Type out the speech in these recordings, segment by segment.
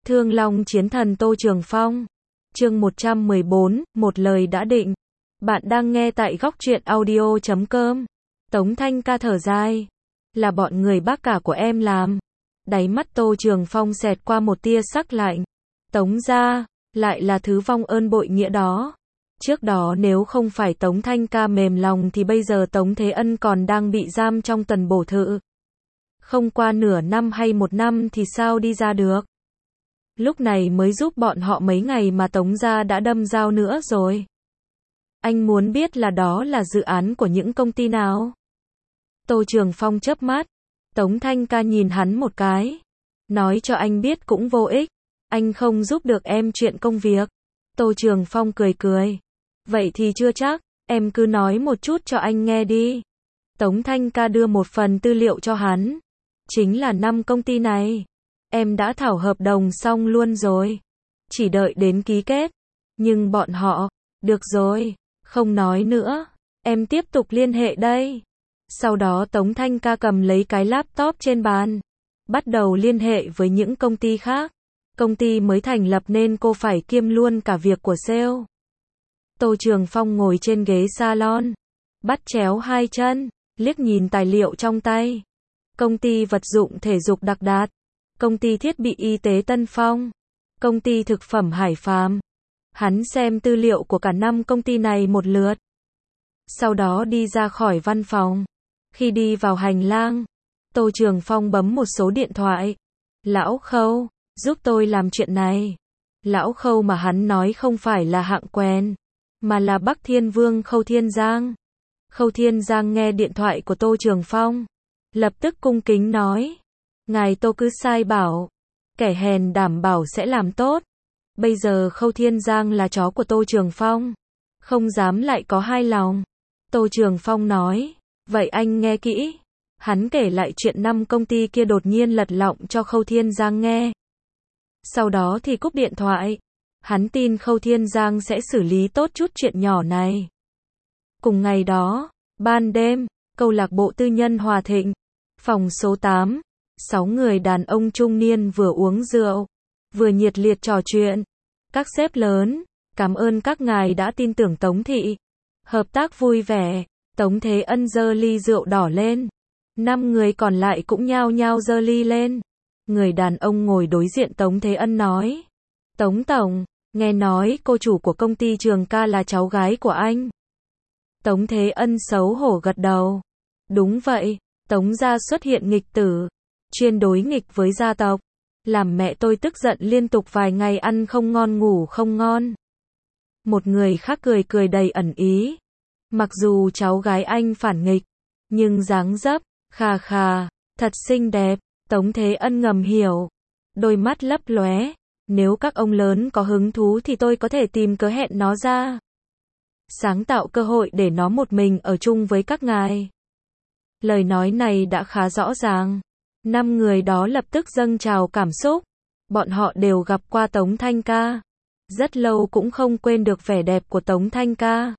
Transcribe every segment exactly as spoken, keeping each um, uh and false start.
Thương Long Chiến Thần Tô Trường Phong. Chương một trăm mười bốn, một lời đã định. Bạn đang nghe tại góc truyện audio chấm com. Tống Thanh Ca thở dài. Là bọn người bác cả của em làm. Đáy mắt Tô Trường Phong xẹt qua một tia sắc lạnh. Tống gia, lại là thứ vong ơn bội nghĩa đó. Trước đó nếu không phải Tống Thanh Ca mềm lòng thì bây giờ Tống Thế Ân còn đang bị giam trong tần bổ thự. Không qua nửa năm hay một năm thì sao đi ra được. Lúc này mới giúp bọn họ mấy ngày mà Tống gia đã đâm dao nữa rồi. Anh muốn biết là đó là dự án của những công ty nào? Tô Trường Phong chớp mắt. Tống Thanh Ca nhìn hắn một cái. Nói cho anh biết cũng vô ích. Anh không giúp được em chuyện công việc. Tô Trường Phong cười cười. Vậy thì chưa chắc, em cứ nói một chút cho anh nghe đi. Tống Thanh Ca đưa một phần tư liệu cho hắn. Chính là năm công ty này. Em đã thảo hợp đồng xong luôn rồi. Chỉ đợi đến ký kết. Nhưng bọn họ, được rồi, không nói nữa. Em tiếp tục liên hệ đây. Sau đó Tống Thanh Ca cầm lấy cái laptop trên bàn. Bắt đầu liên hệ với những công ty khác. Công ty mới thành lập nên cô phải kiêm luôn cả việc của sale. Tô Trường Phong ngồi trên ghế salon. Bắt chéo hai chân, liếc nhìn tài liệu trong tay. Công ty vật dụng thể dục Đặc Đạt. Công ty thiết bị y tế Tân Phong. Công ty thực phẩm Hải Phàm. Hắn xem tư liệu của cả năm công ty này một lượt. Sau đó đi ra khỏi văn phòng. Khi đi vào hành lang, Tô Trường Phong bấm một số điện thoại. Lão Khâu, giúp tôi làm chuyện này. Lão Khâu mà hắn nói không phải là hạng quen, mà là Bắc Thiên Vương Khâu Thiên Giang. Khâu Thiên Giang nghe điện thoại của Tô Trường Phong. Lập tức cung kính nói. Ngài Tô cứ sai bảo. Kẻ hèn đảm bảo sẽ làm tốt. Bây giờ Khâu Thiên Giang là chó của Tô Trường Phong. Không dám lại có hai lòng. Tô Trường Phong nói. Vậy anh nghe kỹ. Hắn kể lại chuyện năm công ty kia đột nhiên lật lọng cho Khâu Thiên Giang nghe. Sau đó thì cúp điện thoại. Hắn tin Khâu Thiên Giang sẽ xử lý tốt chút chuyện nhỏ này. Cùng ngày đó, ban đêm, câu lạc bộ tư nhân Hòa Thịnh, phòng số tám, sáu người đàn ông trung niên vừa uống rượu, vừa nhiệt liệt trò chuyện. Các sếp lớn, cảm ơn các ngài đã tin tưởng Tống thị. Hợp tác vui vẻ, Tống Thế Ân giơ ly rượu đỏ lên. Năm người còn lại cũng nhao nhao giơ ly lên. Người đàn ông ngồi đối diện Tống Thế Ân nói. Tống Tổng, nghe nói cô chủ của công ty Trường Ca là cháu gái của anh. Tống Thế Ân xấu hổ gật đầu. Đúng vậy, Tống gia xuất hiện nghịch tử, chuyên đối nghịch với gia tộc, làm mẹ tôi tức giận liên tục vài ngày ăn không ngon ngủ không ngon. Một người khác cười cười đầy ẩn ý. Mặc dù cháu gái anh phản nghịch, nhưng dáng dấp, khà khà, thật xinh đẹp. Tống Thế Ân ngầm hiểu. Đôi mắt lấp lóe. Nếu các ông lớn có hứng thú thì tôi có thể tìm cớ hẹn nó ra. Sáng tạo cơ hội để nó một mình ở chung với các ngài. Lời nói này đã khá rõ ràng. Năm người đó lập tức dâng trào cảm xúc. Bọn họ đều gặp qua Tống Thanh Ca. Rất lâu cũng không quên được vẻ đẹp của Tống Thanh Ca.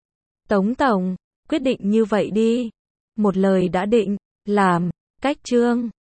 Tống Tổng, quyết định như vậy đi. Một lời đã định, làm, cách chương.